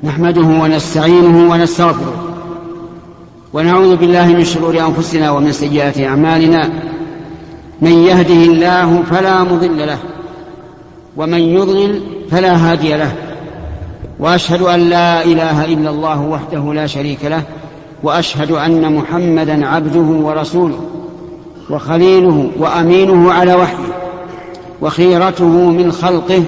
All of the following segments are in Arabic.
نحمده ونستعينه ونستغفره ونعوذ بالله من شرور أنفسنا ومن سيئات أعمالنا. من يهده الله فلا مضل له ومن يضلل فلا هادي له، وأشهد أن لا إله إلا الله وحده لا شريك له، وأشهد أن محمدا عبده ورسوله وخليله وأمينه على وحيه وخيرته من خلقه،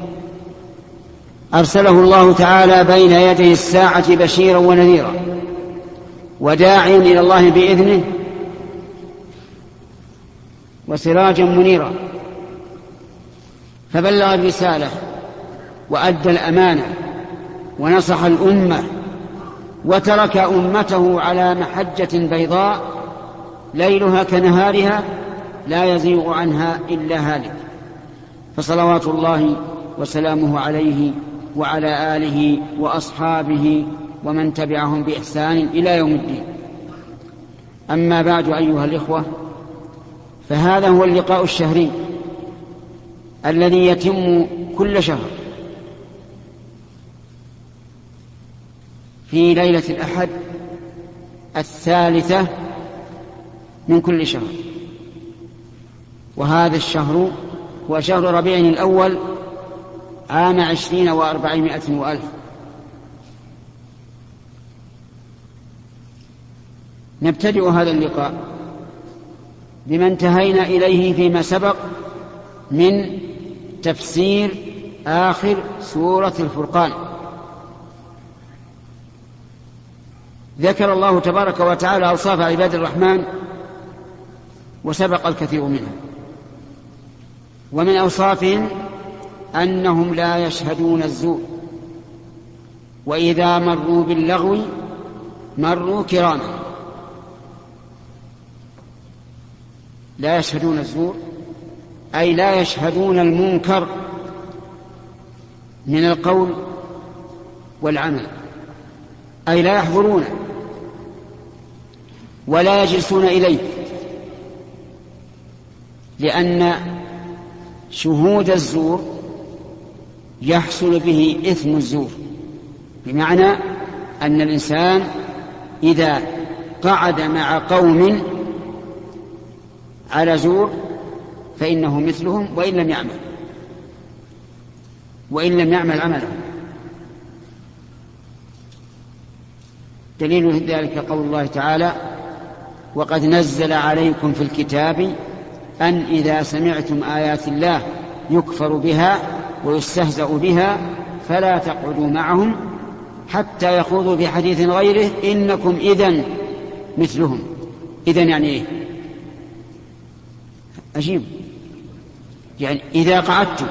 أرسله الله تعالى بين يدي الساعة بشيرا ونذيرا وداعيا إلى الله بإذنه وسراجا منيرا، فبلغ الرسالة وأدى الأمانة ونصح الأمة وترك أمته على محجة بيضاء ليلها كنهارها لا يزيغ عنها إلا هالك، فصلوات الله وسلامه عليه وعلى آله وأصحابه ومن تبعهم بإحسان إلى يوم الدين. أما بعد أيها الإخوة، فهذا هو اللقاء الشهري الذي يتم كل شهر في ليلة الأحد 3 من كل شهر، وهذا الشهر هو شهر ربيع الأول عام 20 و400 وألف. نبتدئ هذا اللقاء بما انتهينا إليه فيما سبق من تفسير آخر سورة الفرقان. ذكر الله تبارك وتعالى أوصاف عباد الرحمن وسبق الكثير منها، ومن أوصافهم أنهم لا يشهدون الزور، وإذا مروا باللغو مروا كراما. لا يشهدون الزور أي لا يشهدون المنكر من القول والعمل، أي لا يحضرونه ولا يجلسون إليه، لأن شهود الزور يحصل به إثم الزور، بمعنى أن الإنسان إذا قعد مع قوم على زور فإنه مثلهم وإن لم يعمل عملهم. دليل ذلك قول الله تعالى: وقد نزل عليكم في الكتاب أن إذا سمعتم آيات الله يكفر بها ويستهزأ بها فلا تقعدوا معهم حتى يخوضوا في حديث غيره إنكم إذن مثلهم. إذن يعني إيه؟ أجيب، يعني إذا قعدتم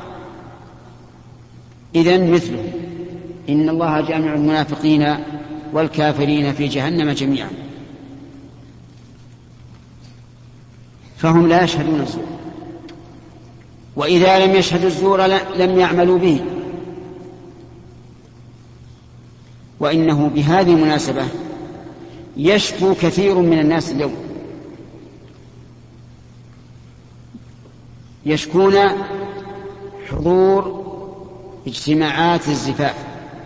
إذن مثلهم، إن الله جامع المنافقين والكافرين في جهنم جميعا. فهم لا يشهدون الزور، وإذا لم يشهدوا الزور لم يعملوا به. وإنه بهذه المناسبة يشكو كثير من الناس اليوم، يشكون حضور اجتماعات الزفاف،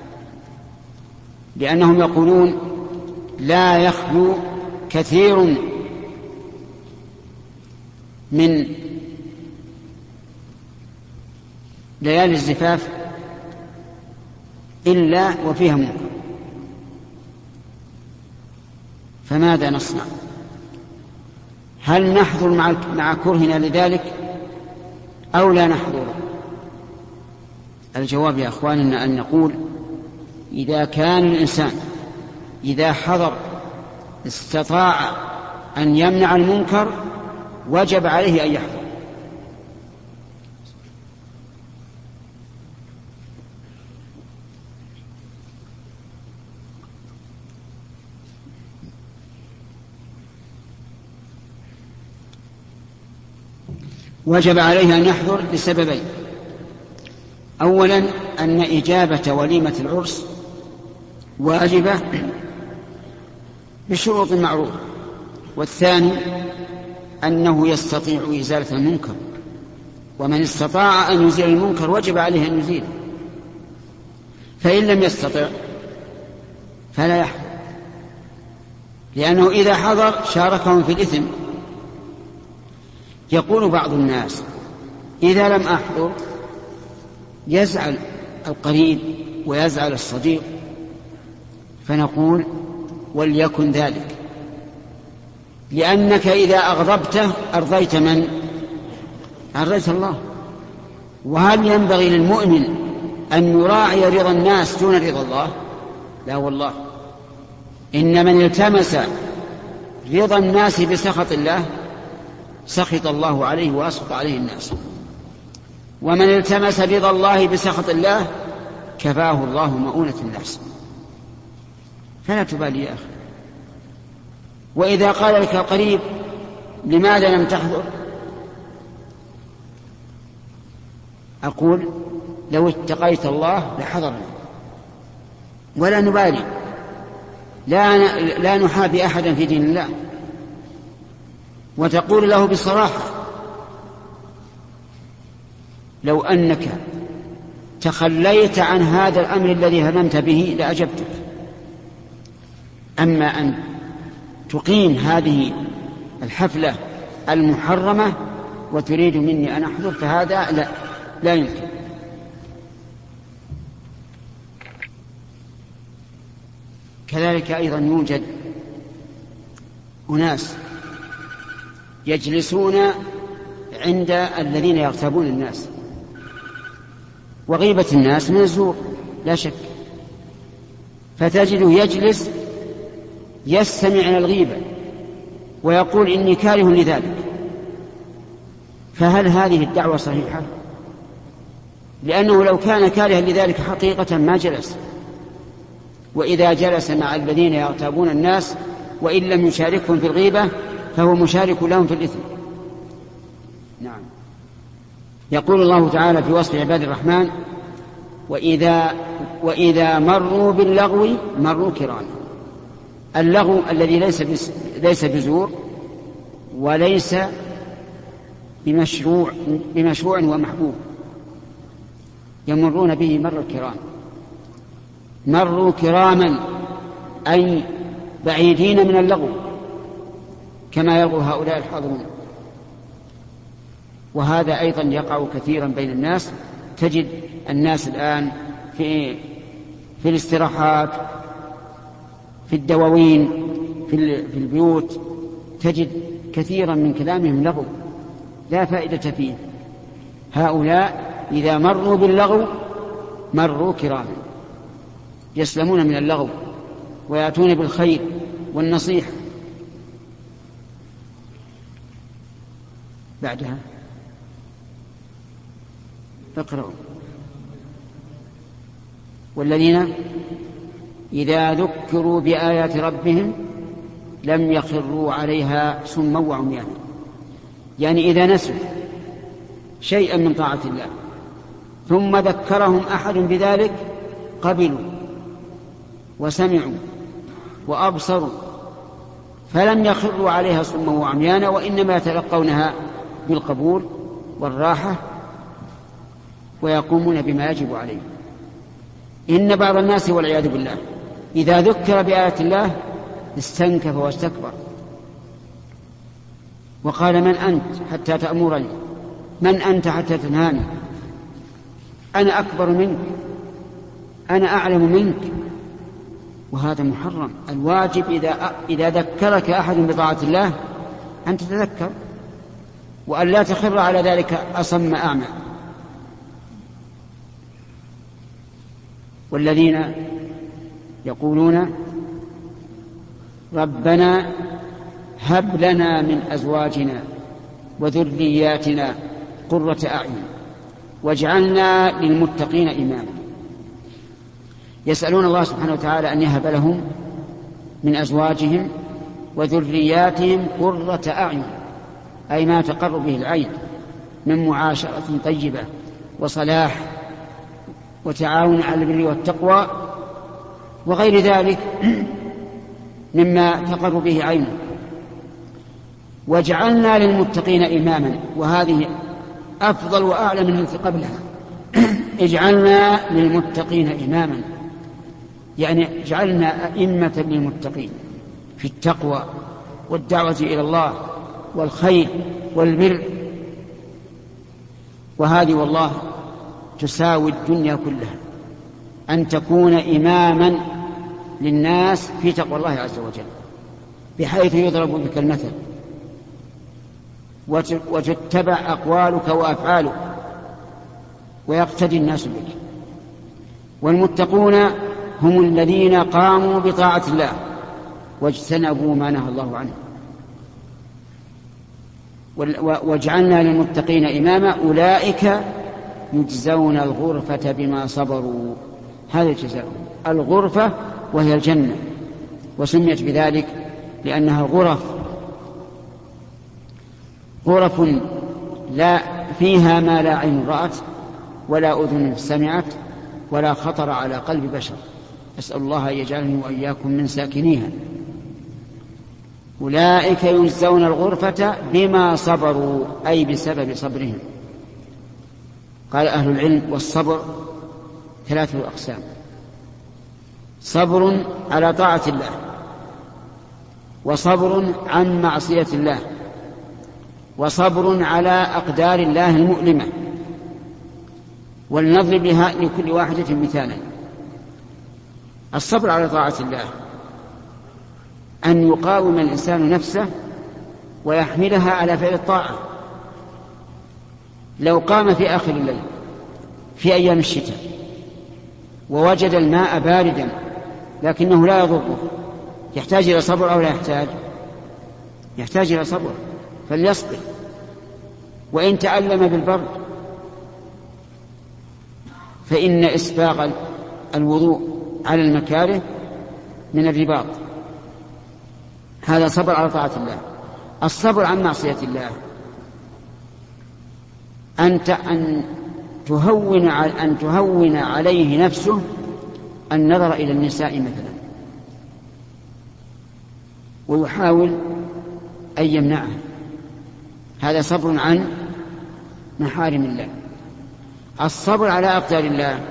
لأنهم يقولون لا يخلو كثير من ليالي الزفاف إلا وفيها منكر. فماذا نصنع؟ هل نحضر مع كرهنا لذلك أو لا نحضر؟ الجواب يا أخواننا أن نقول: إذا كان الإنسان إذا حضر استطاع أن يمنع المنكر وجب عليه أن يحضر. وجب عليه أن يحضر لسببين: أولا أن إجابة وليمة العرس واجبة بشروط معروفة، والثاني أنه يستطيع إزالة المنكر، ومن استطاع أن يزيل المنكر وجب عليه أن يزيله. فإن لم يستطع فلا يحضر، لأنه إذا حضر شاركهم في الإثم. يقول بعض الناس إذا لم أحضر يزعل القريب ويزعل الصديق، فنقول وليكن ذلك، لأنك إذا أغضبته أرضيت من؟ أرضيت الله. وهل ينبغي للمؤمن أن يراعي رضا الناس دون رضا الله؟ لا والله، إن من التمس رضا الناس بسخط الله سخط الله عليه وأسخط عليه الناس، ومن التمس رضا الله بسخط الله كفاه الله مؤونة الناس. فلا تبالي يا أخي. وإذا قال لك القريب لماذا لم تحضر؟ أقول لو اتقيت الله لحضرنا، ولا نبالي، لا نحابي أحدا في دين الله. وتقول له بصراحة لو أنك تخليت عن هذا الأمر الذي هممت به لأجبتك، أما أن تقيم هذه الحفلة المحرمة وتريد مني أن أحضر فهذا لا يمكن. كذلك أيضا يوجد أناس يجلسون عند الذين يغتابون الناس، وغيبة الناس من الزور لا شك، فتجده يجلس يستمع إلى الغيبة ويقول إني كاره لذلك. فهل هذه الدعوة صحيحة؟ لأنه لو كان كارها لذلك حقيقة ما جلس. وإذا جلس مع الذين يغتابون الناس وإن لم يشاركهم في الغيبة فهو مشارك لهم في الإثم. نعم. يقول الله تعالى في وصف عباد الرحمن وإذا مروا باللغو مروا كراما. اللغو الذي ليس بزور وليس بمشروع ومحبوب يمرون به مر الكرام. مروا كراما أي بعيدين من اللغو كما يلغو هؤلاء الحاضرون. وهذا أيضا يقع كثيرا بين الناس. تجد الناس الآن في الاستراحات، في الدواوين، في البيوت، تجد كثيرا من كلامهم لغو لا فائدة فيه. هؤلاء إذا مروا باللغو مروا كراما، يسلمون من اللغو ويأتون بالخير والنصيحة. بعدها اقرأوا والذين إذا ذكروا بآيات ربهم لم يخروا عليها صما وعميانا. يعني إذا نسوا شيئا من طاعة الله ثم ذكرهم أحد بذلك قبلوا وسمعوا وأبصروا فلم يخروا عليها صما وعميانا، وإنما يتلقونها بالقبول والراحة ويقومون بما يجب عليه. إن بعض الناس والعياذ بالله إذا ذكر بآيات الله استنكف واستكبر وقال من أنت حتى تأمرني؟ من أنت حتى تنهاني؟ أنا أكبر منك، أنا أعلم منك. وهذا محرم. الواجب إذا ذكرك أحد بطاعة الله أن تتذكر وأن لا تخر على ذلك أصم أعمى. والذين يقولون ربنا هب لنا من أزواجنا وذرياتنا قرة أعين واجعلنا للمتقين إماما. يسألون الله سبحانه وتعالى أن يهب لهم من أزواجهم وذرياتهم قرة أعين، أي ما تقر به العين من معاشرة طيبة وصلاح وتعاون على البر والتقوى وغير ذلك مما تقر به عينه. واجعلنا للمتقين إماما، وهذه أفضل وأعلى من التي قبلها اجعلنا للمتقين إماما، يعني اجعلنا أئمة للمتقين في التقوى والدعوة إلى الله والخير والبر. وهذه والله تساوي الدنيا كلها، أن تكون إماما للناس في تقوى الله عز وجل، بحيث يضرب بك المثل وتتبع أقوالك وأفعالك ويقتدي الناس بك. والمتقون هم الذين قاموا بطاعة الله واجتنبوا ما نهى الله عنه. واجعلنا للمتقين إماما أولئك يجزون الغرفة بما صبروا. هذا الجزاء الغرفة، وهي الجنة، وسميت بذلك لأنها غرف لا فيها ما لا عين رأت ولا أذن سمعت ولا خطر على قلب بشر. أسأل الله أن يجعلني وإياكم من ساكنيها. أولئك يجزون الغرفة بما صبروا، أي بسبب صبرهم. قال أهل العلم: والصبر 3 أقسام: صبر على طاعة الله، وصبر عن معصية الله، وصبر على أقدار الله المؤلمة. ولنضرب لكل واحدة مثالا. الصبر على طاعة الله أن يقاوم الإنسان نفسه ويحملها على فعل الطاعة. لو قام في آخر الليل في أيام الشتاء ووجد الماء باردا لكنه لا يضره، يحتاج إلى صبر أو لا يحتاج؟ يحتاج إلى صبر، فليصبر. وإن تألم بالبرد فإن إسباغ الوضوء على المكاره من الرباط. هذا صبر على طاعة الله. الصبر عن معصية الله أن تهون عليه نفسه النظر إلى النساء مثلا، ويحاول أن يمنعها. هذا صبر عن محارم الله. الصبر على أقدار الله: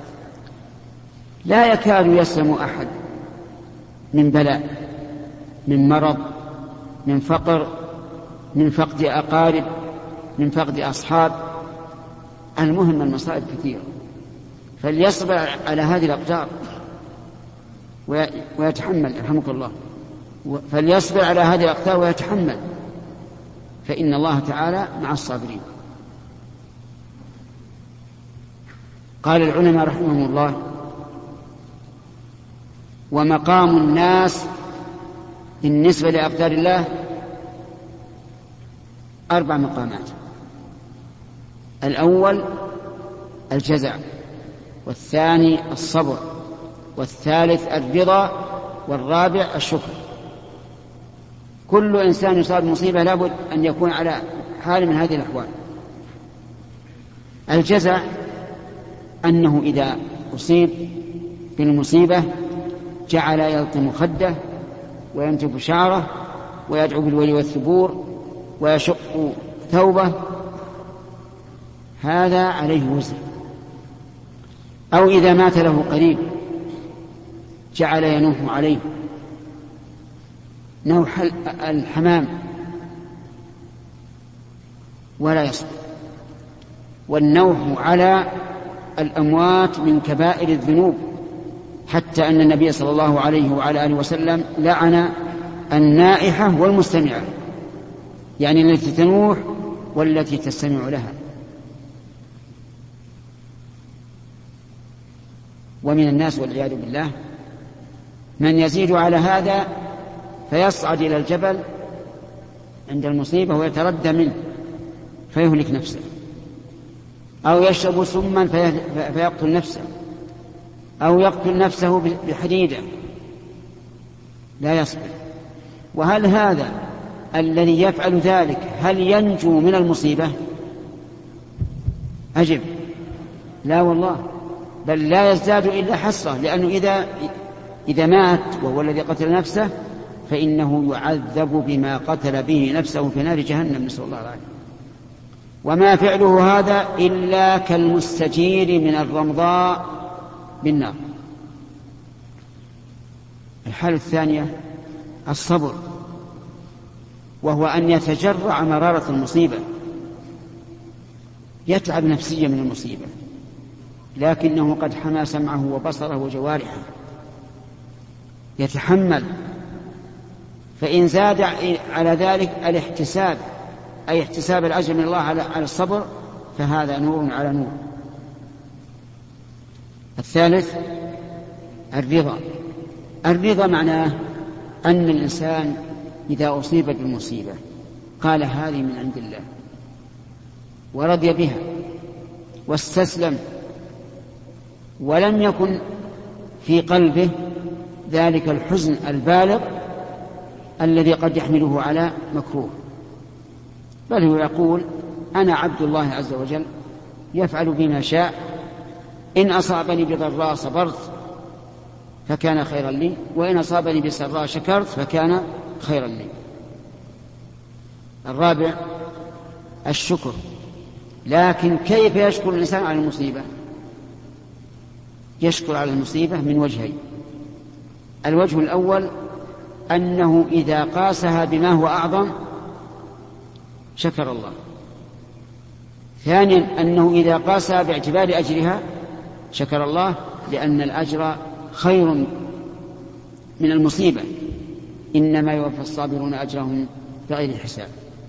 لا يكاد يسلم أحد من بلاء، من مرض، من فقر، من فقد أقارب، من فقد أصحاب، المهم المصائب كثيرة. فليصبر على هذه الأقدار ويتحمل، يرحمك الله، فليصبر على هذه الأقدار ويتحمل، فإن الله تعالى مع الصابرين. قال العلماء رحمهم الله: ومقام الناس بالنسبة لأقدار الله 4 مقامات: الأول الجزع، والثاني الصبر، والثالث الرضا، والرابع الشكر. كل إنسان يصاب بمصيبة لابد أن يكون على حال من هذه الأحوال. الجزع أنه إذا أصيب بالمصيبة جعل يلطم خده وينتف شعره ويدعو بالويل والثبور ويشق ثوبه، هذا عليه وزر. أو إذا مات له قريب جعل ينوح عليه نوح الحمام ولا يصبر. والنوح على الأموات من كبائر الذنوب، حتى أن النبي صلى الله عليه وعلى آله وسلم لعن النائحة والمستمعة، يعني التي تنوح والتي تستمع لها. ومن الناس والعياذ بالله من يزيد على هذا فيصعد إلى الجبل عند المصيبة ويتردى منه فيهلك نفسه، أو يشرب سما فيقتل نفسه، أو يقتل نفسه بحديدة، لا يصبر. وهل هذا الذي يفعل ذلك هل ينجو من المصيبة؟ أجب: لا والله، بل لا يزداد إلا حسرة، لأنه إذا مات وهو الذي قتل نفسه فإنه يعذب بما قتل به نفسه في نار جهنم، نسأل الله العافية. وما فعله هذا إلا كالمستجير من الرمضاء بالنار. الحالة الثانية الصبر، وهو أن يتجرع مرارة المصيبة، يتعب نفسيا من المصيبة لكنه قد حمى سمعه وبصره وجوارحه، يتحمل. فإن زاد على ذلك الاحتساب، أي احتساب الأجر من الله على الصبر، فهذا نور على نور. الثالث الرضا. الرضا معناه أن الإنسان إذا أصيب بالمصيبة قال هذه من عند الله ورضي بها واستسلم، ولم يكن في قلبه ذلك الحزن البالغ الذي قد يحمله على مكروه، بل هو يقول أنا عبد الله عز وجل يفعل بما شاء، إن أصابني بضراء صبرت فكان خيرا لي، وإن أصابني بسراء شكرت فكان خيرا لي. الرابع الشكر. لكن كيف يشكر الإنسان على المصيبة؟ يشكر على المصيبة من وجهين. الوجه الأول أنه إذا قاسها بما هو أعظم شكر الله. ثانيا أنه إذا قاسها باعتبار أجرها شكر الله، لأن الأجر خير من المصيبة، إنما يوفى الصابرون أجرهم بغير حساب.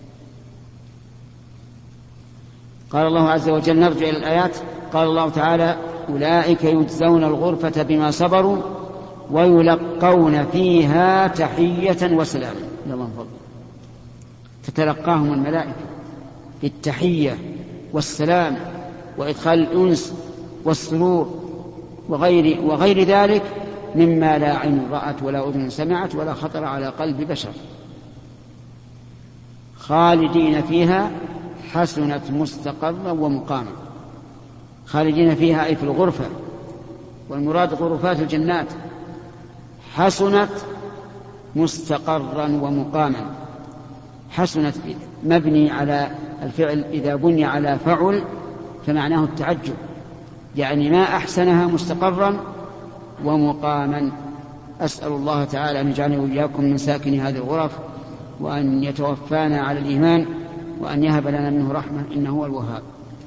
قال الله عز وجل، نرجع إلى الآيات، قال الله تعالى أولئك يجزون الغرفة بما صبروا ويلقون فيها تحية وسلاما. الله فضل. تتلقاهم الملائكة بالتحية والسلام وإدخال الأنس والسرور وغير ذلك مما لا عين رأت ولا أذن سمعت ولا خطر على قلب بشر. خالدين فيها حسنت مستقرا ومقاما. خالدين فيها أي في الغرفة، والمراد غرفات الجنات. حسنت مستقرا ومقاما. حسنت مبني على الفعل إذا بني على فعل فمعناه التعجب، يعني ما أحسنها مستقرا ومقاما. أسأل الله تعالى أن يجعلني وإياكم من ساكن هذه الغرف، وأن يتوفانا على الإيمان، وأن يهب لنا منه رحمة إنه هو الوهاب.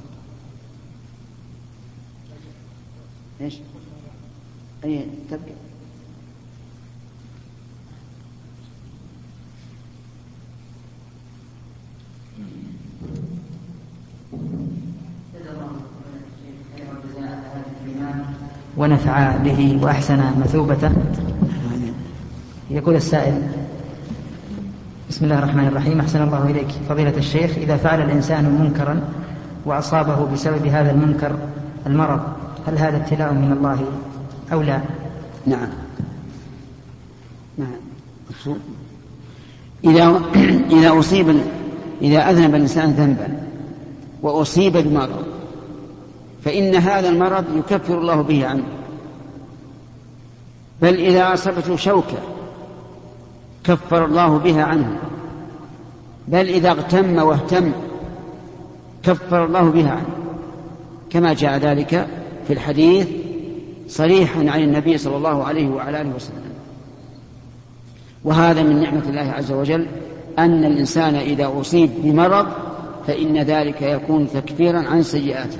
إيش؟ أي تبقى. ونفع به وأحسن مثوبته. يقول السائل: بسم الله الرحمن الرحيم، أحسن الله إليك فضيلة الشيخ، إذا فعل الإنسان منكرا وأصابه بسبب هذا المنكر المرض، هل هذا ابتلاء من الله أو لا؟ نعم. إذا أذنب الإنسان ذنبا وأصيب بمرض فإن هذا المرض يكفر الله به عنه، بل إذا أصابته شوكة كفر الله بها عنه، بل إذا اغتم واهتم كفر الله بها عنه، كما جاء ذلك في الحديث صريحا عن النبي صلى الله عليه وعلى آله وسلم. وهذا من نعمة الله عز وجل أن الإنسان إذا أصيب بمرض فإن ذلك يكون تكفيرا عن سيئاته،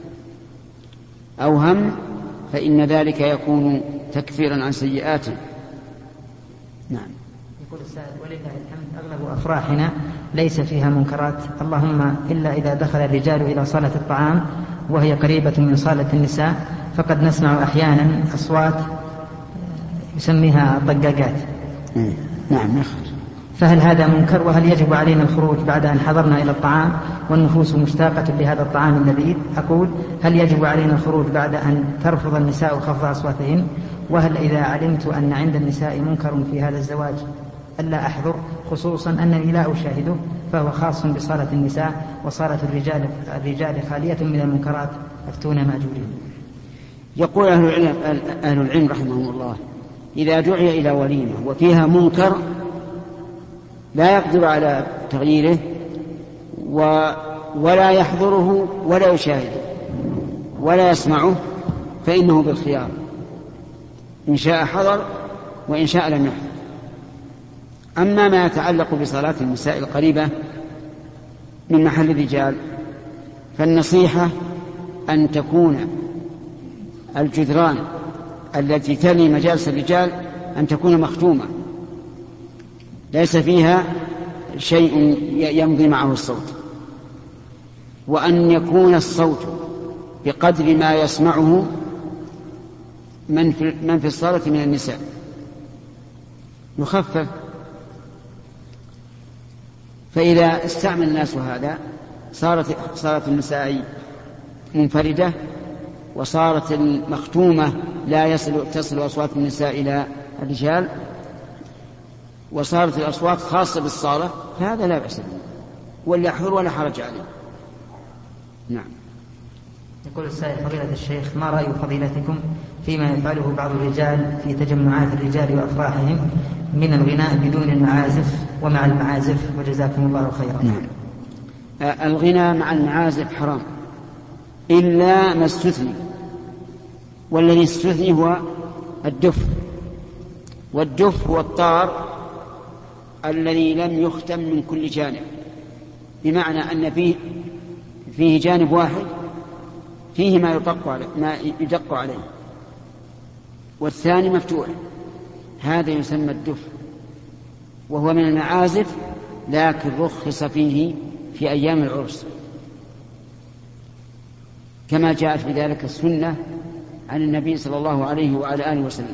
أو هم فإن ذلك يكون تكفيرا عن سيئاته. نعم. يقول السائل: ولله الحمد أغلب أفراحنا ليس فيها منكرات، اللهم إلا إذا دخل الرجال إلى صالة الطعام وهي قريبة من صالة النساء، فقد نسمع أحيانا أصوات يسميها طقاقات. نعم. فهل هذا منكر؟ وهل يجب علينا الخروج بعد أن حضرنا إلى الطعام والنفوس مشتاقة لهذا الطعام اللذيذ؟ أقول: هل يجب علينا الخروج بعد أن ترفض النساء خفض أصواتهن؟ وهل إذا علمت أن عند النساء منكر في هذا الزواج ألا أحضر، خصوصا أنني لا أشاهده، فهو خاص بصالة النساء وصالة الرجال خالية من المنكرات، أفتونا مأجورين. يقول أهل العلم رحمهم الله: إذا دعي إلى وليمة وفيها منكر لا يقدر على تغييره ولا يحضره ولا يشاهده ولا يسمعه فإنه بالخيار، إن شاء حضر وإن شاء لم يحضر. أما ما يتعلق بصلاة النساء القريبة من محل الرجال فالنصيحة أن تكون الجدران التي تلي مجالس الرجال أن تكون مختومة ليس فيها شيء يمضي معه الصوت، وأن يكون الصوت بقدر ما يسمعه من في الصالة من النساء، يخفف. فإذا استعمل الناس هذا صارت النساء منفردة وصارت المختومة لا تصل أصوات النساء إلى الرجال، وصارت الأصوات خاصة بالصالة، فهذا لا بأس به ولا يحضر ولا حرج عليه. نعم. يقول السائل: فضيلة الشيخ، ما رأي فضيلتكم فيما يفعله بعض الرجال في تجمعات الرجال وأفراحهم من الغناء بدون المعازف ومع المعازف، وجزاكم الله خيرا؟ نعم. الغناء مع المعازف حرام إلا ما استثني، والذي استثني هو الدف، والدف هو الطار الذي لم يختم من كل جانب، بمعنى أن فيه جانب واحد فيه ما يدق عليه والثاني مفتوح، هذا يسمى الدف، وهو من المعازف لكن رخص فيه في أيام العرس كما جاءت بذلك السنة عن النبي صلى الله عليه وعلى آله وسلم.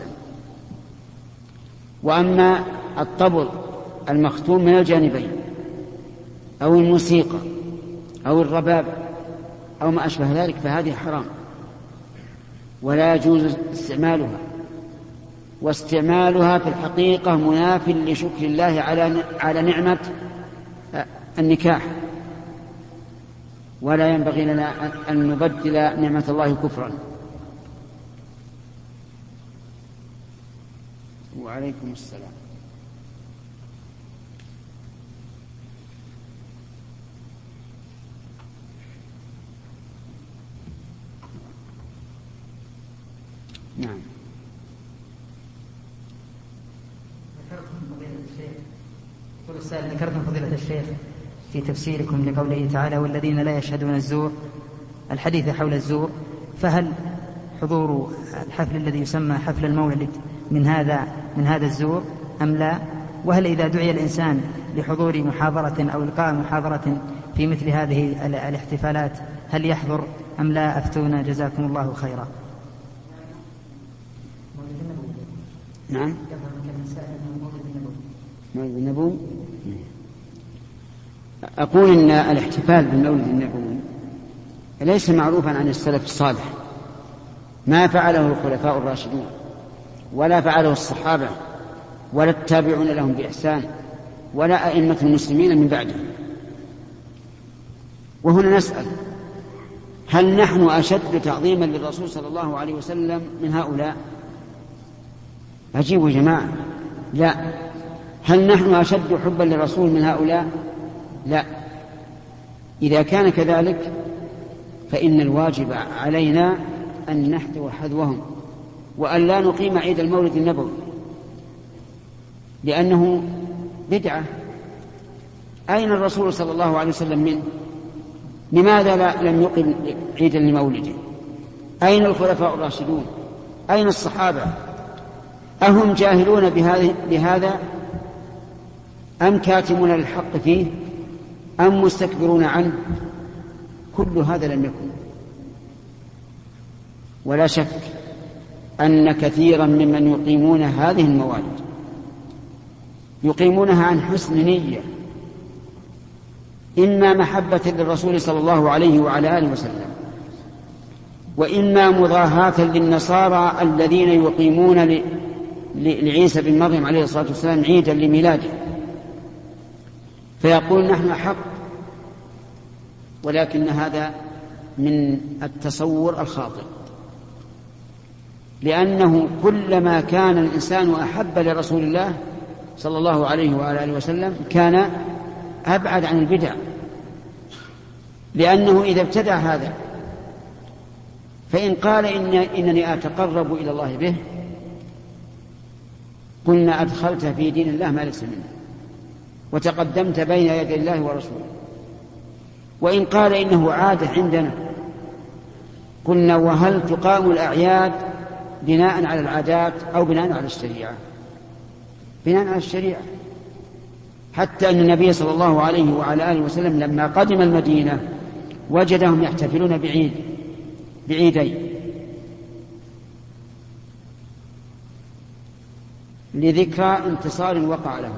وأما الطبل المختوم من الجانبين أو الموسيقى أو الرباب أو ما أشبه ذلك فهذه حرام ولا يجوز استعمالها، واستعمالها في الحقيقة مناف لشكر الله على نعمة النكاح، ولا ينبغي لنا أن نبدل نعمة الله كفرا. وعليكم السلام. نعم. يقول السائل: ذكرتم فضيلة الشيخ في تفسيركم لقوله تعالى: والذين لا يشهدون الزور، الحديث حول الزور، فهل حضور الحفل الذي يسمى حفل المولد من هذا الزور أم لا؟ وهل إذا دعي الإنسان لحضور محاضرة أو إلقاء محاضرة في مثل هذه الاحتفالات هل يحضر أم لا؟ أفتونا جزاكم الله خيرا. نعم. مولد النبوي. أقول إن الاحتفال بالمولد النبوي ليس معروفا عن السلف الصالح، ما فعله الخلفاء الراشدون ولا فعله الصحابة ولا التابعون لهم بإحسان ولا أئمة المسلمين من بعدهم. وهنا نسأل: هل نحن أشد تعظيما للرسول صلى الله عليه وسلم من هؤلاء؟ أجيبوا جماعة: لا. هل نحن أشد حبا للرسول من هؤلاء؟ لا. إذا كان كذلك فإن الواجب علينا أن نحذو حذوهم وأن لا نقيم عيد المولد النبوي لأنه بدعة. أين الرسول صلى الله عليه وسلم منه؟ لماذا لم يقم عيدا لمولده؟ أين الخلفاء الراشدون؟ أين الصحابة؟ أهم جاهلون بهذا أم كاتمون للحق فيه أم مستكبرون عنه؟ كل هذا لم يكن. ولا شك أن كثيرا ممن يقيمون هذه الموالد يقيمونها عن حسن نية، إما محبة للرسول صلى الله عليه وعلى آله وسلم، وإما مضاهاة للنصارى الذين يقيمون لعيسى بن مريم عليه الصلاة والسلام عيدا لميلاده، فيقول نحن أحق. ولكن هذا من التصور الخاطئ، لأنه كلما كان الإنسان أحب لرسول الله صلى الله عليه وعلى آله وسلم كان أبعد عن البدع. لأنه إذا ابتدع هذا فإن قال إنني أتقرب إلى الله به قلنا أدخلت في دين الله ما ليس منه وتقدمت بين يدي الله ورسوله. وإن قال إنه عادة عندنا قلنا وهل تقام الأعياد بناء على العادات أو بناء على الشريعة؟ بناء على الشريعة، حتى أن النبي صلى الله عليه وعلى آله وسلم لما قدم المدينة وجدهم يحتفلون بعيدين لذكرى انتصار وقع لهم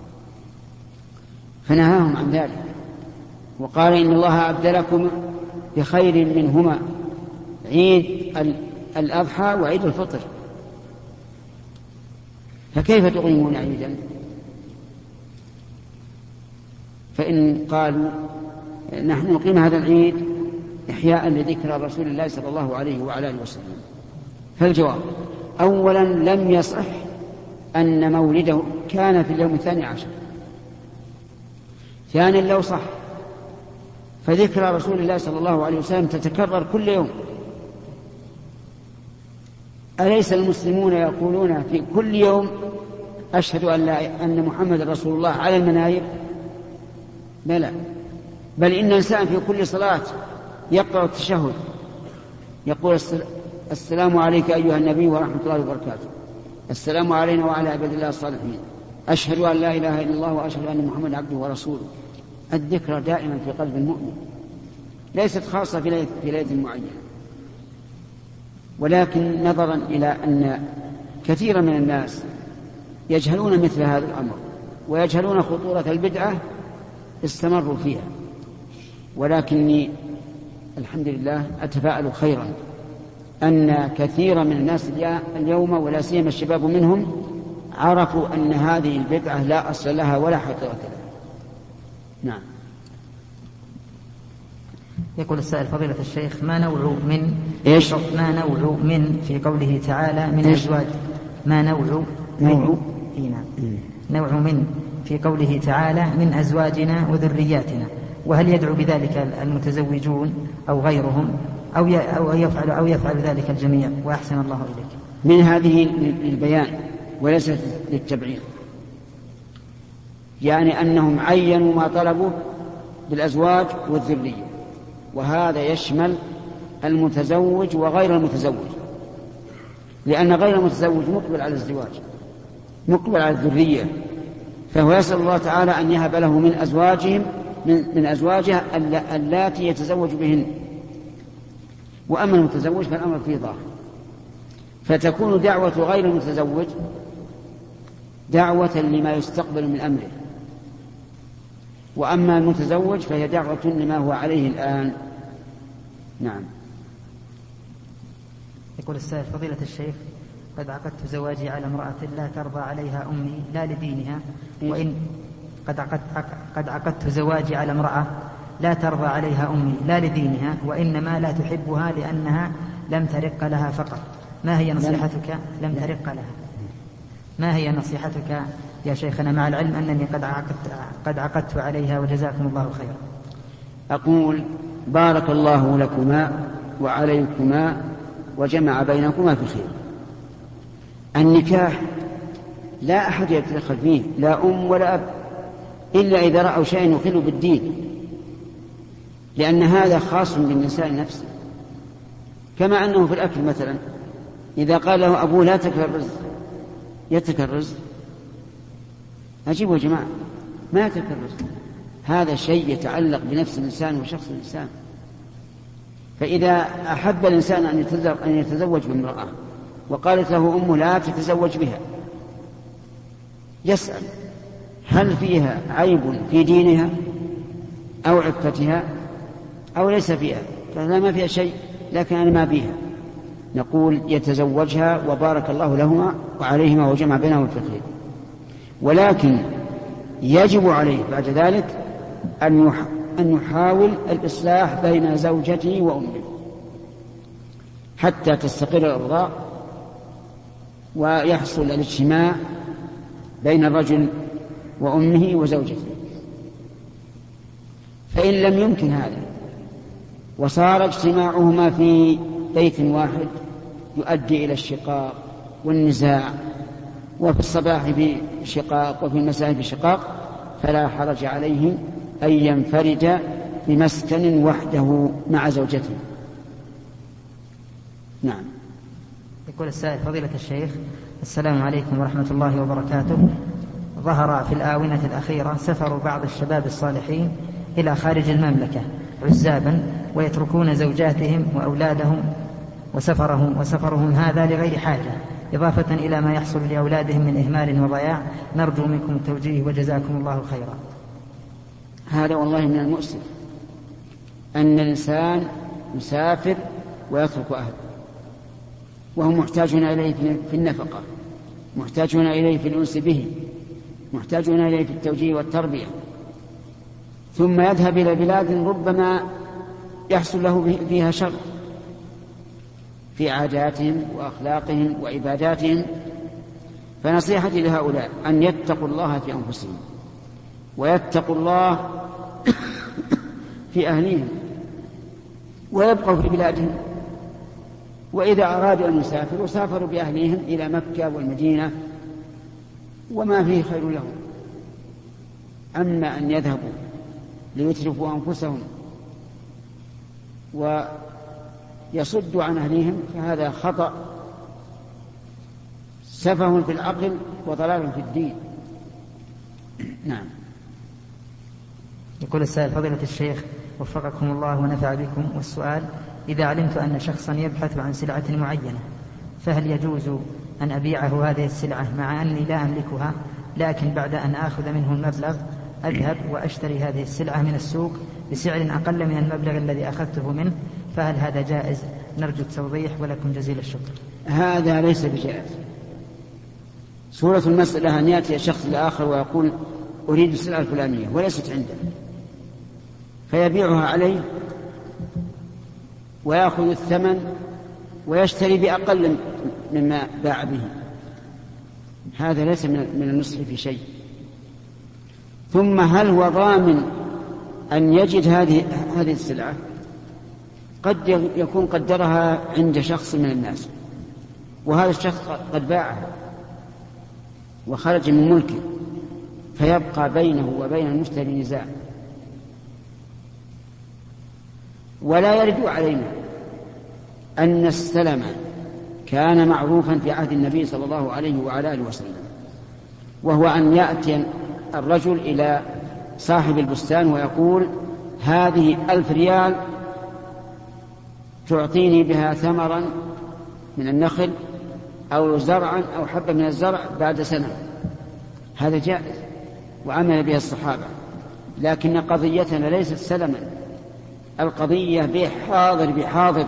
فنهاهم عن ذلك وقال إن الله أبدلكم بخير منهما عيد الأضحى وعيد الفطر، فكيف تقيمون عيدا؟ فإن قالوا نحن نقيم هذا العيد إحياء لذكرى رسول الله صلى الله عليه وعلى آله وسلم، فالجواب أولا لم يصح أن مولده كان في اليوم 12. ثانيا لو صح فذكرى رسول الله صلى الله عليه وسلم تتكرر كل يوم. أليس المسلمون يقولون في كل يوم أشهد أن محمد رسول الله على المناير؟ بلى، بل إن الإنسان في كل صلاة يقرأ التشهد يقول السلام عليك أيها النبي ورحمة الله وبركاته، السلام علينا وعلى عباد الله الصالحين، أشهد أن لا إله إلا الله وأشهد أن محمد عبده ورسوله. الذكرى دائما في قلب المؤمن، ليست خاصة في ليلة معينة. ولكن نظرا إلى أن كثيرا من الناس يجهلون مثل هذا الأمر ويجهلون خطورة البدعة استمروا فيها، ولكني الحمد لله أتفاءل خيرا أن كثيرا من الناس اليوم ولا سيما الشباب منهم عرفوا أن هذه البدعة لا أصل لها ولا حقيقة لها. نعم. يقول السائل فضيلة الشيخ ما نوع من في قوله تعالى من أزواج نوع من في قوله تعالى من أزواجنا وذرياتنا، وهل يدعو بذلك المتزوجون أو غيرهم أو يفعل ذلك الجميع؟ وأحسن الله إليك. من هذه للبيان وليست للتبعيض، يعني أنهم عينوا ما طلبوا بالأزواج والذرية، وهذا يشمل المتزوج وغير المتزوج، لأن غير المتزوج مقبل على الزواج مقبل على الذرية، فهو يسأل الله تعالى أن يهب له من أزواجهم من أزواجه اللاتي يتزوج بهن. وأما المتزوج فالأمر فيه ظاهر، فتكون دعوة غير المتزوج دعوة لما يستقبل من أمره، وأما المتزوج فهي دعوة لما هو عليه الآن. نعم. يقول السائل فضيلة الشيخ قد عقدت زواجي على امرأة لا ترضى عليها أمي لا لدينها، وإن قد عقدت زواجي على امرأة لا ترضى عليها أمي لا لدينها وإنما لا تحبها لأنها لم ترق لها فقط، ما هي نصيحتك؟ لم ترق لها، ما هي نصيحتك يا شيخنا مع العلم أنني قد عقدت عليها وجزاكم الله خيرا؟ أقول بارك الله لكما وعليكما وجمع بينكما في خير. النكاح لا أحد يتدخل فيه، لا أم ولا أب، إلا إذا رأوا شيئا يخل بالدين، لأن هذا خاص بالنساء نفسه. كما أنه في الأكل مثلا إذا قال له أبوه لا تأكل الرز يترك الرز، أجيبوا يا جماعة ما يترك الرز، هذا شيء يتعلق بنفس الإنسان وشخص الإنسان. فإذا أحب الإنسان أن يتزوج بامرأة وقالت له أمه لا تتزوج بها، يسأل هل فيها عيب في دينها أو عفتها أو ليس فيها، فلا ما فيها شيء لكن أنا ما بيها، نقول يتزوجها وبارك الله لهما وعليهما وجمع بينهما في الخير. ولكن يجب عليه بعد ذلك أن يحاول الإصلاح بين زوجته وأمه حتى تستقر الأوضاع ويحصل الاجتماع بين الرجل وأمه وزوجته. فإن لم يمكن هذا وصار اجتماعهما في بيت واحد يؤدي إلى الشقاق والنزاع، وفي الصباح بشقاق وفي المساء بشقاق، فلا حرج عليه أن ينفرد بمسكن وحده مع زوجته. نعم. يقول السائل: فضيلة الشيخ، السلام عليكم ورحمة الله وبركاته. ظهر في الآونة الأخيرة سفر بعض الشباب الصالحين إلى خارج المملكة عزابا، ويتركون زوجاتهم وأولادهم وسفرهم هذا لغير حاجة، إضافة إلى ما يحصل لأولادهم من إهمال وضياع. نرجو منكم التوجيه وجزاكم الله خيرا. هذا والله من المؤسف أن الإنسان يسافر ويترك أهله، وهم محتاجون إليه في النفقة، محتاجون إليه في الأنس به، محتاجون إليه في التوجيه والتربية، ثم يذهب إلى بلاد ربما يحصل له فيها شر في عاداتهم وأخلاقهم وعباداتهم. فنصيحتي لهؤلاء أن يتقوا الله في أنفسهم ويتقوا الله في أهلهم ويبقوا في بلادهم، وإذا أرادوا أن يسافروا سافروا بأهلهم إلى مكة والمدينة وما فيه خير لهم. أما أن يذهبوا ليترفوا أنفسهم ويصدوا عن أهلهم فهذا خطأ، سفه في العقل وضلال في الدين. نعم. يقول السائل: فضيلة الشيخ وفقكم الله ونفع بكم، والسؤال: إذا علمت أن شخصا يبحث عن سلعة معينة، فهل يجوز أن أبيعه هذه السلعة مع أني لا أملكها، لكن بعد أن آخذ منه المبلغ أذهب وأشتري هذه السلعة من السوق بسعر أقل من المبلغ الذي أخذته منه، فهل هذا جائز؟ نرجو التوضيح ولكم جزيل الشكر. هذا ليس بجائز. صورة المسألة أن يأتي شخص الآخر ويقول أريد السلعة الفلانية وليست عنده، فيبيعها عليه ويأخذ الثمن ويشتري بأقل مما باع به، هذا ليس من النصح في شيء. ثم هل هو ضامن أن يجد هذه السلعة؟ قد يكون قدرها عند شخص من الناس، وهذا الشخص قد باعها وخرج من ملكه، فيبقى بينه وبين المشتري نزاع. ولا يرد علينا أن السلم كان معروفا في عهد النبي صلى الله عليه وعلى آله وسلم، وهو أن يأتي الرجل إلى صاحب البستان ويقول: هذه 1000 ريال تعطيني بها ثمرا من النخل أو زرعا أو حبة من الزرع بعد سنة. هذا جائز وعمل به الصحابة، لكن قضيتنا ليست سلما، القضية بحاضر،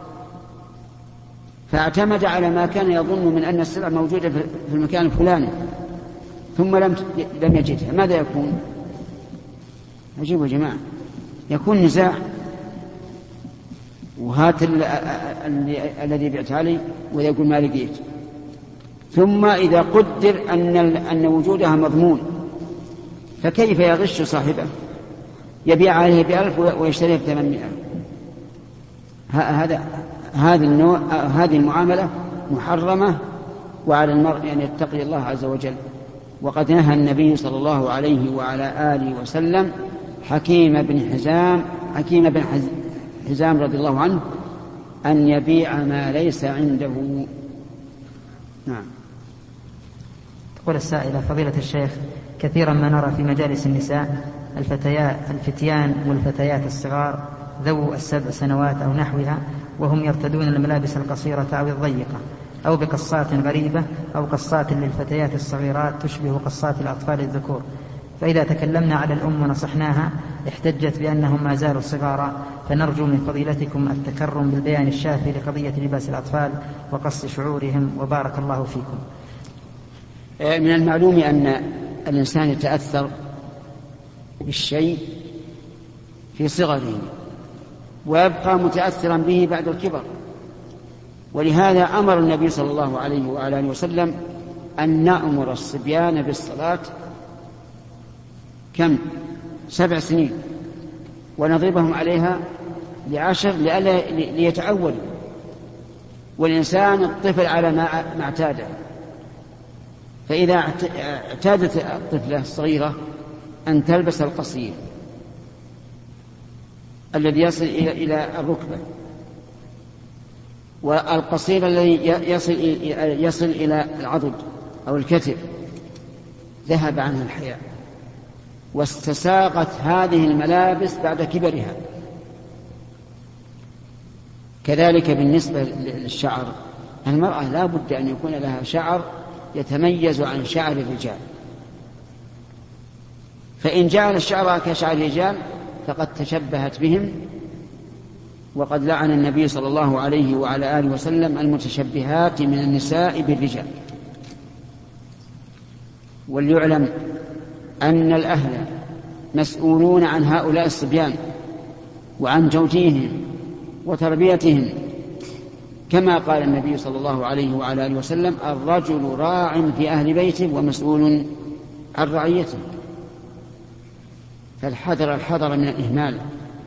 فاعتمد على ما كان يظن من أن السلعة موجودة في المكان الفلاني ثم لم يجدها. ماذا يكون؟ عجيب يا جماعة، يكون نزاع، وهات الذي بعت علي ويقول ما لقيت. ثم إذا قدر أن وجودها مضمون، فكيف يغش صاحبه يبيع عليه ب1000 ويشتريه ب800؟ هذه المعاملة محرمة، وعلى المرء أن يتقي الله عز وجل. وقد نهى النبي صلى الله عليه وعلى آله وسلم حكيم بن حزام رضي الله عنه أن يبيع ما ليس عنده. نعم. تقول السائلة: فضيلة الشيخ، كثيرا ما نرى في مجالس النساء الفتيان والفتيات الصغار ذو 7 سنوات أو نحوها، وهم يرتدون الملابس القصيرة أو الضيقة، أو بقصات غريبة، أو قصات للفتيات الصغيرات تشبه قصات الأطفال الذكور، فإذا تكلمنا على الأم ونصحناها احتجت بأنهم ما زالوا صغارا، فنرجو من فضيلتكم التكرم بالبيان الشافي لقضية لباس الأطفال وقص شعورهم، وبارك الله فيكم. من المعلوم أن الإنسان يتأثر بالشيء في صغره ويبقى متأثرا به بعد الكبر، ولهذا أمر النبي صلى الله عليه وعلى آله وسلم أن نأمر الصبيان بالصلاة 7 سنين ونضربهم عليها ل10 ليتعود. والإنسان الطفل على ما اعتاد، فإذا اعتادت الطفلة الصغيرة أن تلبس القصير الذي إلى الركبة، والقصير الذي يصل إلى العضد أو الكتف، ذهب عنها الحياء واستساغت هذه الملابس بعد كبرها. كذلك بالنسبة للشعر، المرأة لا بد أن يكون لها شعر يتميز عن شعر الرجال، فإن جعل الشعر كشعر الرجال فقد تشبهت بهم، وقد لعن النبي صلى الله عليه وعلى آله وسلم المتشبهات من النساء بالرجال. وليعلم أن الأهل مسؤولون عن هؤلاء الصبيان وعن توجيههم وتربيتهم، كما قال النبي صلى الله عليه وعلى آله وسلم: الرجل راع في أهل بيته ومسؤول عن رعيته. فالحذر من الإهمال،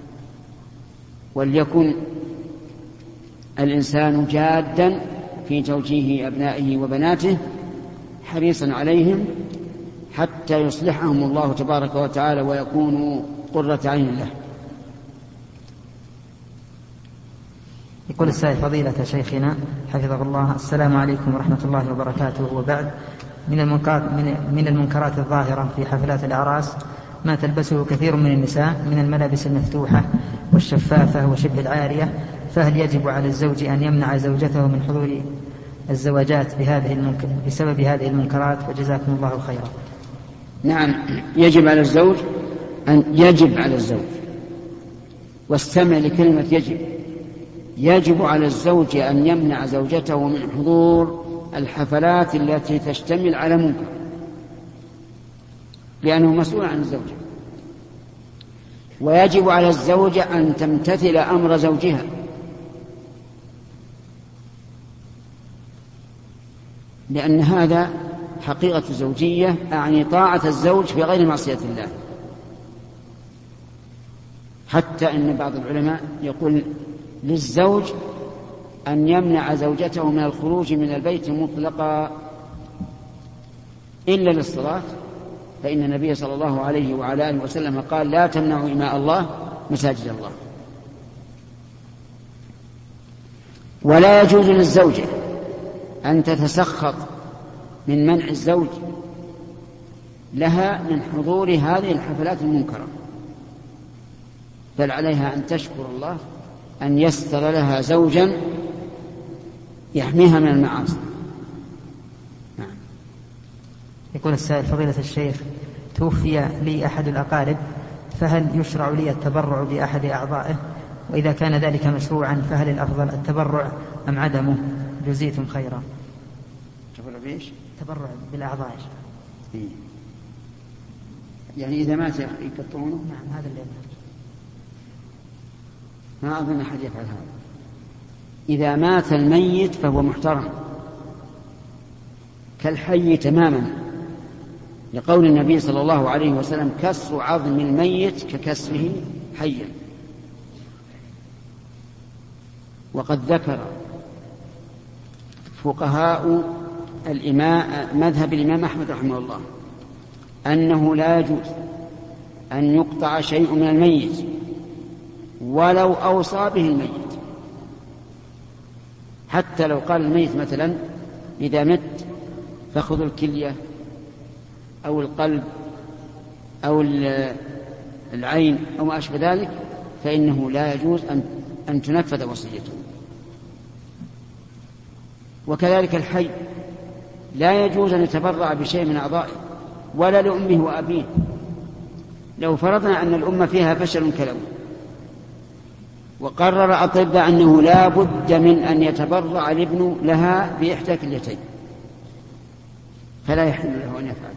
وليكن الإنسان جادا في توجيه أبنائه وبناته حريصا عليهم حتى يصلحهم الله تبارك وتعالى ويكونوا قرة عين له. يقول السائل: فضيلة شيخنا حفظه الله، السلام عليكم ورحمة الله وبركاته، وبعد، من المنكرات الظاهرة في حفلات الأعراس ما تلبسه كثير من النساء من الملابس المفتوحة والشفافة وشبه العارية، فهل يجب على الزوج أن يمنع زوجته من حضور الزواجات بسبب هذه المنكرات؟ وجزاكم الله خيرا. نعم، يجب على الزوج، واستمع لكلمة يجب على الزوج أن يمنع زوجته من حضور الحفلات التي تشتمل على منكر، لأنه مسؤول عن الزوجة. ويجب على الزوجة أن تمتثل أمر زوجها، لأن هذا حقيقة زوجية، أعني طاعة الزوج في غير معصية الله. حتى أن بعض العلماء يقول للزوج أن يمنع زوجته من الخروج من البيت مطلقا إلا للصلاة، فإن النبي صلى الله عليه وعلى آله وسلم قال: لا تمنعوا إماء الله مساجد الله. ولا يجوز للزوجة أن تتسخط من منع الزوج لها من حضور هذه الحفلات المنكرة، بل عليها أن تشكر الله أن يستر لها زوجا يحميها من المعاصي. نعم. يقول السائل: فضيلة الشيخ، توفي لي أحد الأقارب، فهل يشرع لي التبرع بأحد أعضائه؟ وإذا كان ذلك مشروعا فهل الأفضل التبرع أم عدمه؟ جزيتم خيرا. تبرع بإيش؟ تبرع بالأعضاء. يعني إذا مات يقطعونه؟ نعم، هذا اللي ما أظن أحد يفعل هذا. إذا مات الميت فهو محترم كالحي تماما، لقول النبي صلى الله عليه وسلم: كسر عظم الميت ككسره حيا. وقد ذكر فقهاء مذهب الإمام أحمد رحمه الله أنه لا يجوز أن يقطع شيء من الميت ولو أوصى به الميت، حتى لو قال الميت مثلا: إذا مت فخذوا الكلية أو القلب أو العين أو ما أشبه ذلك، فإنه لا يجوز أن تنفذ وصيته. وكذلك الحي لا يجوز أن يتبرع بشيء من أعضائه ولا لأمه وأبيه. لو فرضنا أن الأمة فيها فشل كلوي وقرر أطباء أنه لا بد من أن يتبرع الابن لها بإحدى كليتين، فلا يحل له أن يفعل،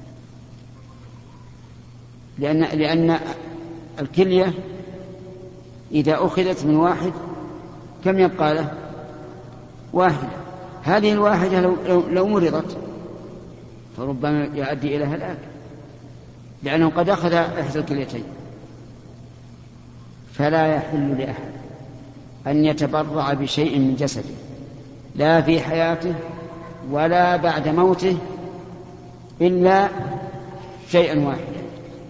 لأن الكلية إذا أخذت من واحد كم يبقى له؟ واحدة. هذه الواحدة لو مرضت فربما يؤدي إلى هلاك، لأنه قد أخذ إحدى الكليتين. فلا يحل لأحد أن يتبرع بشيء من جسده لا في حياته ولا بعد موته إلا شيئا واحدا.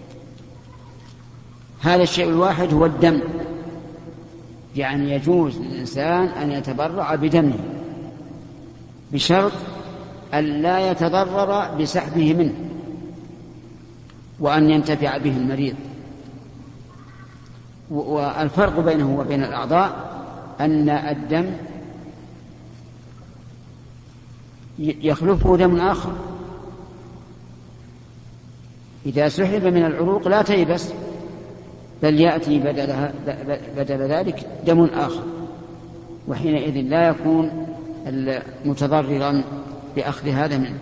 هذا الشيء الواحد هو الدم، يعني يجوز للإنسان أن يتبرع بدمه بشرط أن لا يتضرر بسحبه منه وأن ينتفع به المريض. والفرق بينه وبين الأعضاء أن الدم يخلفه دم آخر، إذا سحب من العروق لا تيبس، بل يأتي بدل ذلك دم آخر، وحينئذ لا يكون متضررا بأخذ هذا منه.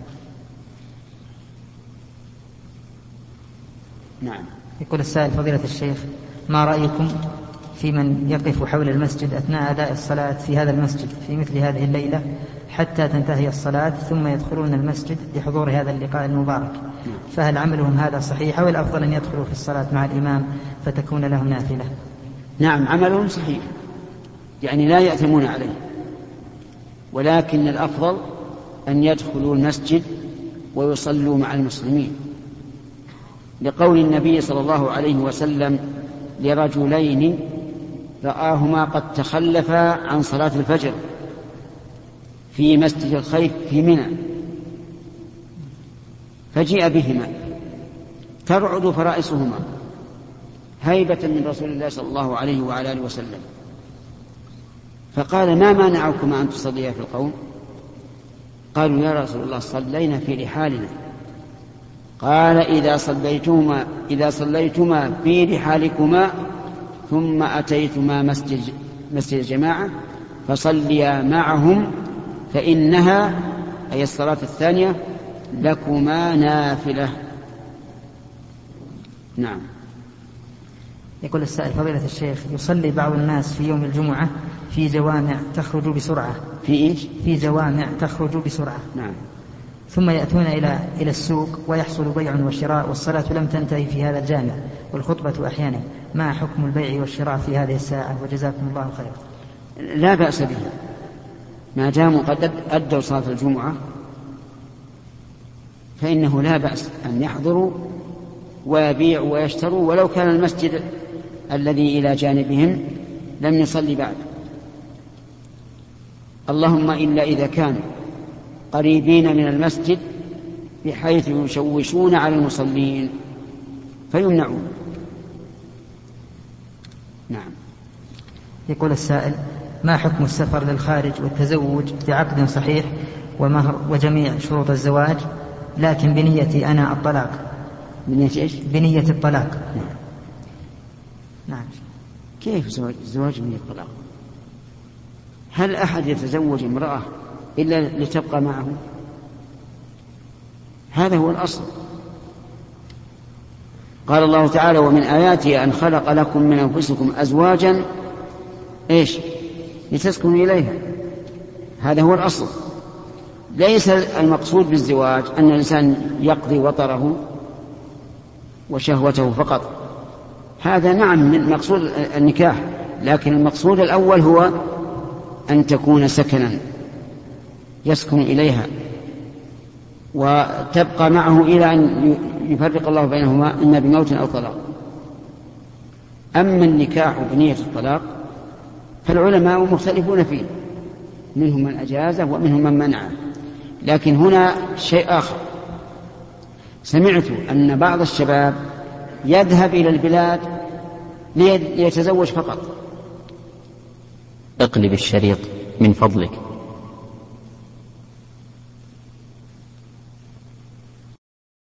نعم. يقول السائل: فضيلة الشيخ، ما رأيكم في من يقف حول المسجد أثناء أداء الصلاة في هذا المسجد في مثل هذه الليلة حتى تنتهي الصلاة ثم يدخلون المسجد لحضور هذا اللقاء المبارك؟ فهل عملهم هذا صحيح أو الأفضل أن يدخلوا في الصلاة مع الإمام فتكون لهم نافلة؟ نعم، عملهم صحيح، يعني لا يأثمون عليه، ولكن الأفضل أن يدخلوا المسجد ويصلوا مع المسلمين، لقول النبي صلى الله عليه وسلم لرجلين رآهما قد تخلفا عن صلاة الفجر في مسجد الخيف في منى، فجيء بهما ترعد فرائسهما هيبة من رسول الله صلى الله عليه وعلى آله وسلم، فقال: ما مانعكما أن تصليا في القوم؟ قالوا: يا رسول الله صلينا في رحالنا. قال: إذا صليتما في رحالكما ثم أتيتما مسجد الجماعة فصليا معهم فإنها، أي الصلاة الثانية، لكما نافلة. نعم. يقول السائل: فضيلة الشيخ، يصلي بعض الناس في يوم الجمعة في جوامع تخرج بسرعة. في إيش؟ في جوامع تخرج بسرعة. نعم. ثم يأتون إلى السوق ويحصل بيع وشراء والصلاة لم تنتهي في هذا الجامع والخطبة أحيانا، ما حكم البيع والشراء في هذه الساعة؟ وجزاكم الله خيرا. لا بأس به، ما داموا قد أدوا صلاة الجمعة فإنه لا بأس أن يحضروا ويبيعوا ويشتروا، ولو كان المسجد الذي إلى جانبهم لم يصلي بعد، اللهم إلا إذا كانوا قريبين من المسجد بحيث يشوشون على المصلين فيمنعون. نعم. يقول السائل: ما حكم السفر للخارج والتزوج بعقد صحيح ومهر وجميع شروط الزواج، لكن بنية أنا الطلاق؟ بنية إيش؟ بنية الطلاق. نعم. كيف الزواج بنية الطلاق؟ هل أحد يتزوج امرأة إلا لتبقى معه؟ هذا هو الأصل. قال الله تعالى: ومن آياته أن خلق لكم من أنفسكم أزواجا إيش لتسكنوا إليها. هذا هو الأصل. ليس المقصود بالزواج أن الإنسان يقضي وطره وشهوته فقط، هذا نعم من مقصود النكاح، لكن المقصود الأول هو أن تكون سكنا يسكن إليها وتبقى معه إلى أن يفرق الله بينهما إما بموت أو طلاق. أما النكاح بنية الطلاق فالعلماء مختلفون فيه، منهم من أجازه ومنهم من منعه. لكن هنا شيء آخر، سمعت أن بعض الشباب يذهب إلى البلاد ليتزوج فقط. اقلب الشريط من فضلك.